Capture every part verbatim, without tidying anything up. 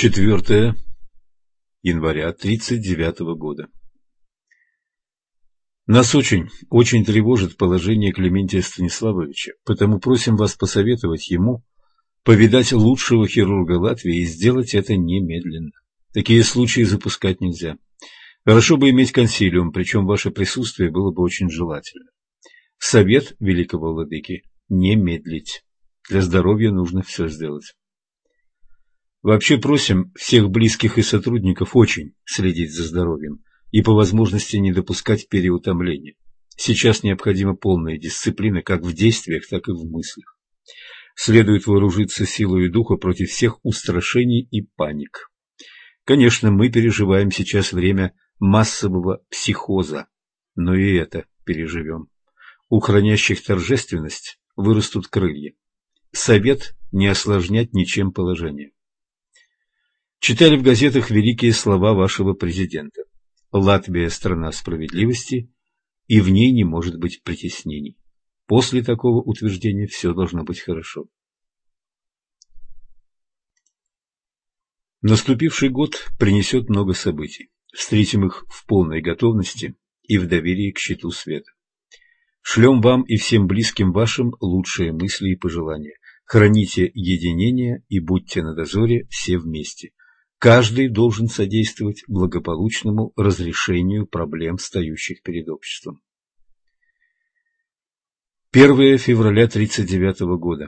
четвёртое января тридцать девятого года. Нас очень, очень тревожит положение Клементия Станиславовича, потому просим вас посоветовать ему повидать лучшего хирурга Латвии и сделать это немедленно. Такие случаи запускать нельзя. Хорошо бы иметь консилиум, причем ваше присутствие было бы очень желательно. Совет великого владыки – не медлить. Для здоровья нужно все сделать. Вообще просим всех близких и сотрудников очень следить за здоровьем и по возможности не допускать переутомления. Сейчас необходима полная дисциплина как в действиях, так и в мыслях. Следует вооружиться силой духа против всех устрашений и паник. Конечно, мы переживаем сейчас время массового психоза, но и это переживем. У хранящих торжественность вырастут крылья. Совет не осложнять ничем положение. Читали в газетах великие слова вашего президента. Латвия – страна справедливости, и в ней не может быть притеснений. После такого утверждения все должно быть хорошо. Наступивший год принесет много событий. Встретим их в полной готовности и в доверии к щиту света. Шлем вам и всем близким вашим лучшие мысли и пожелания. Храните единение и будьте на дозоре все вместе. Каждый должен содействовать благополучному разрешению проблем, стоящих перед обществом. первое февраля тридцать девятого года.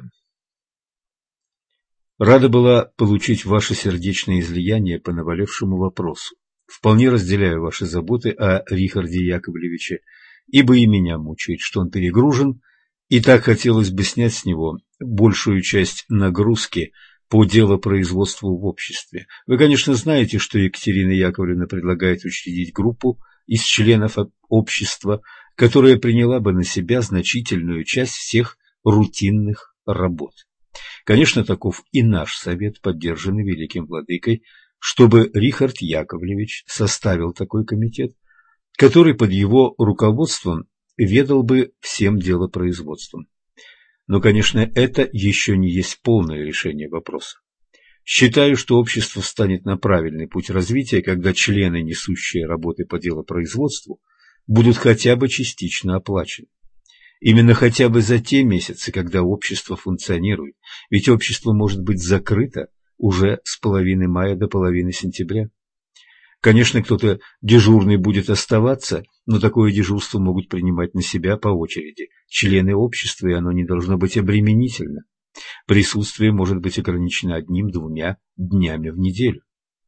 Рада была получить ваше сердечное излияние по наболевшему вопросу. Вполне разделяю ваши заботы о Рихарде Яковлевиче, ибо и меня мучает, что он перегружен, и так хотелось бы снять с него большую часть нагрузки по делопроизводству в обществе. Вы, конечно, знаете, что Екатерина Яковлевна предлагает учредить группу из членов общества, которая приняла бы на себя значительную часть всех рутинных работ. Конечно, таков и наш совет, поддержанный великим владыкой, чтобы Рихард Яковлевич составил такой комитет, который под его руководством ведал бы всем делопроизводством. Но, конечно, это еще не есть полное решение вопроса. Считаю, что общество встанет на правильный путь развития, когда члены, несущие работы по делопроизводству, будут хотя бы частично оплачены. Именно хотя бы за те месяцы, когда общество функционирует, ведь общество может быть закрыто уже с половины мая до половины сентября. Конечно, кто-то дежурный будет оставаться, но такое дежурство могут принимать на себя по очереди члены общества, и оно не должно быть обременительно. Присутствие может быть ограничено одним-двумя днями в неделю.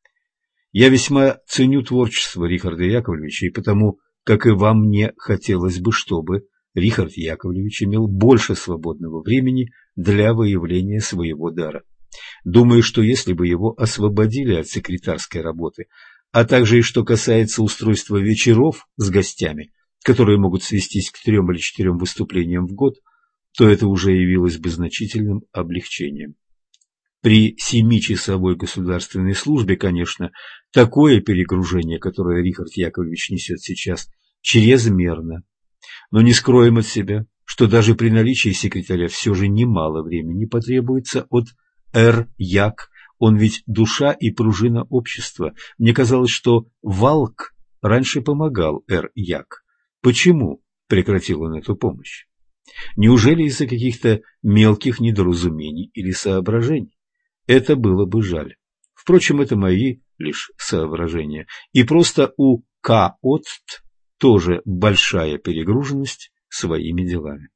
Я весьма ценю творчество Рихарда Яковлевича, и потому, как и вам, мне хотелось бы, чтобы Рихард Яковлевич имел больше свободного времени для выявления своего дара. Думаю, что если бы его освободили от секретарской работы, а также и что касается устройства вечеров с гостями, которые могут свестись к трем или четырем выступлениям в год, то это уже явилось бы значительным облегчением. При семичасовой государственной службе, конечно, такое перегружение, которое Рихард Яковлевич несет сейчас, чрезмерно. Но не скроем от себя, что даже при наличии секретаря все же немало времени потребуется от эр Як. Он ведь душа и пружина общества. Мне казалось, что Валк раньше помогал эр Як. Почему прекратил он эту помощь? Неужели из-за каких-то мелких недоразумений или соображений? Это было бы жаль. Впрочем, это мои лишь соображения. И просто у Каотт тоже большая перегруженность своими делами.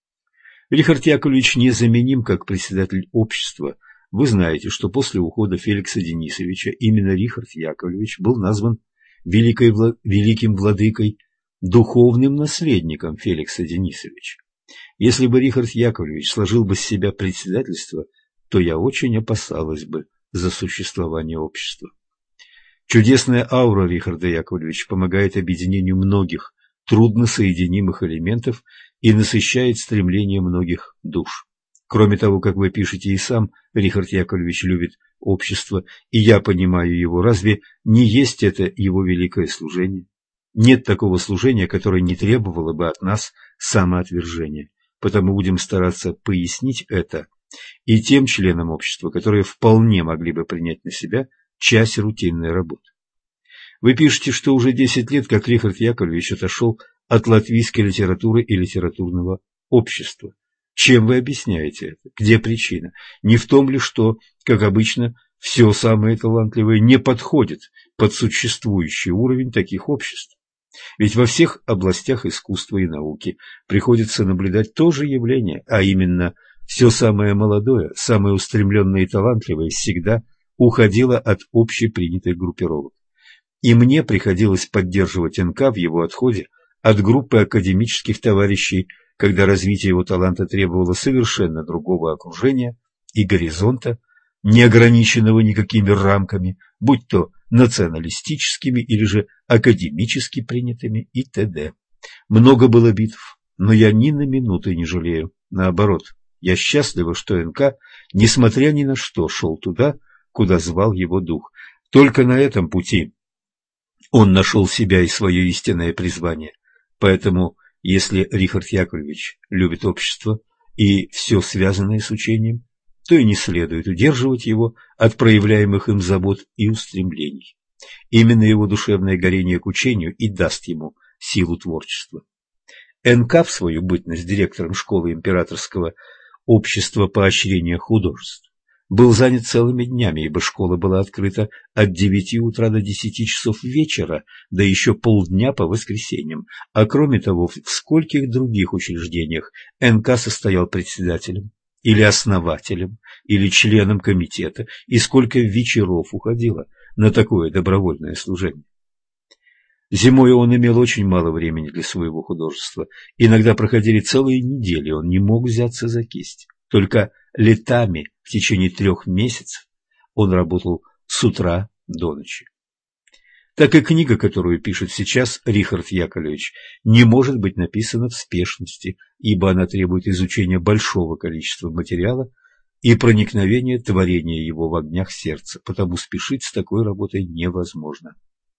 Рихард Яковлевич незаменим как председатель общества. Вы знаете, что после ухода Феликса Денисовича именно Рихард Яковлевич был назван великой, великим владыкой, духовным наследником Феликса Денисовича. Если бы Рихард Яковлевич сложил бы с себя председательство, то я очень опасалась бы за существование общества. Чудесная аура Рихарда Яковлевича помогает объединению многих трудносоединимых элементов и насыщает стремление многих душ. Кроме того, как вы пишете и сам, Рихард Яковлевич любит общество, и я понимаю его. Разве не есть это его великое служение? Нет такого служения, которое не требовало бы от нас самоотвержения. Потому будем стараться пояснить это и тем членам общества, которые вполне могли бы принять на себя часть рутинной работы. Вы пишете, что уже десять лет, как Рихард Яковлевич отошел от латвийской литературы и литературного общества. Чем вы объясняете это? Где причина? Не в том ли, что, как обычно, все самое талантливое не подходит под существующий уровень таких обществ? Ведь во всех областях искусства и науки приходится наблюдать то же явление, а именно все самое молодое, самое устремленное и талантливое всегда уходило от общепринятых группировок. И мне приходилось поддерживать эн ка в его отходе от группы академических товарищей, когда развитие его таланта требовало совершенно другого окружения и горизонта, не ограниченного никакими рамками, будь то националистическими или же академически принятыми и т.д. Много было битв, но я ни на минуту не жалею. Наоборот, я счастлива, что эн ка, несмотря ни на что, шел туда, куда звал его дух. Только на этом пути он нашел себя и свое истинное призвание. Поэтому, если Рихард Яковлевич любит общество и все связанное с учением, то и не следует удерживать его от проявляемых им забот и устремлений. Именно его душевное горение к учению и даст ему силу творчества. эн ка в свою бытность директором школы императорского общества поощрения художеств был занят целыми днями, ибо школа была открыта от девяти утра до десяти часов вечера, да еще полдня по воскресеньям, а кроме того, в скольких других учреждениях эн ка состоял председателем, или основателем, или членом комитета, и сколько вечеров уходило на такое добровольное служение. Зимой он имел очень мало времени для своего художества. Иногда проходили целые недели, он не мог взяться за кисть. Только летами в течение трех месяцев он работал с утра до ночи. Так и книга, которую пишет сейчас Рихард Яковлевич, не может быть написана в спешности, ибо она требует изучения большого количества материала и проникновения творения его в огнях сердца, потому спешить с такой работой невозможно.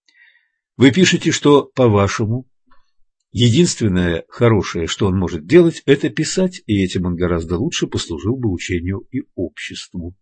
Вы пишете, что, по-вашему, единственное хорошее, что он может делать, это писать, и этим он гораздо лучше послужил бы учению и обществу.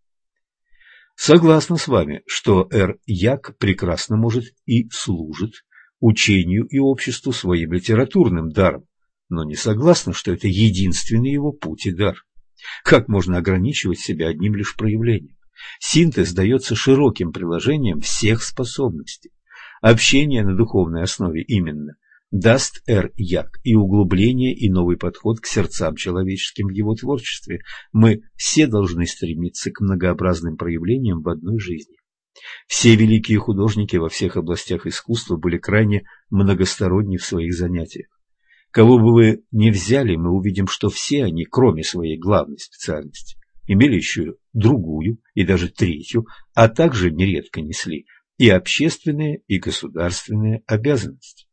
Согласна с вами, что эр. Як прекрасно может и служит учению и обществу своим литературным даром, но не согласна, что это единственный его путь и дар. Как можно ограничивать себя одним лишь проявлением? Синтез дается широким приложением всех способностей. Общение на духовной основе именно даст эр. Як и углубление, и новый подход к сердцам человеческим в его творчестве. Мы все должны стремиться к многообразным проявлениям в одной жизни. Все великие художники во всех областях искусства были крайне многосторонни в своих занятиях. Кого бы вы ни взяли, мы увидим, что все они, кроме своей главной специальности, имели еще другую и даже третью, а также нередко несли и общественные, и государственные обязанности.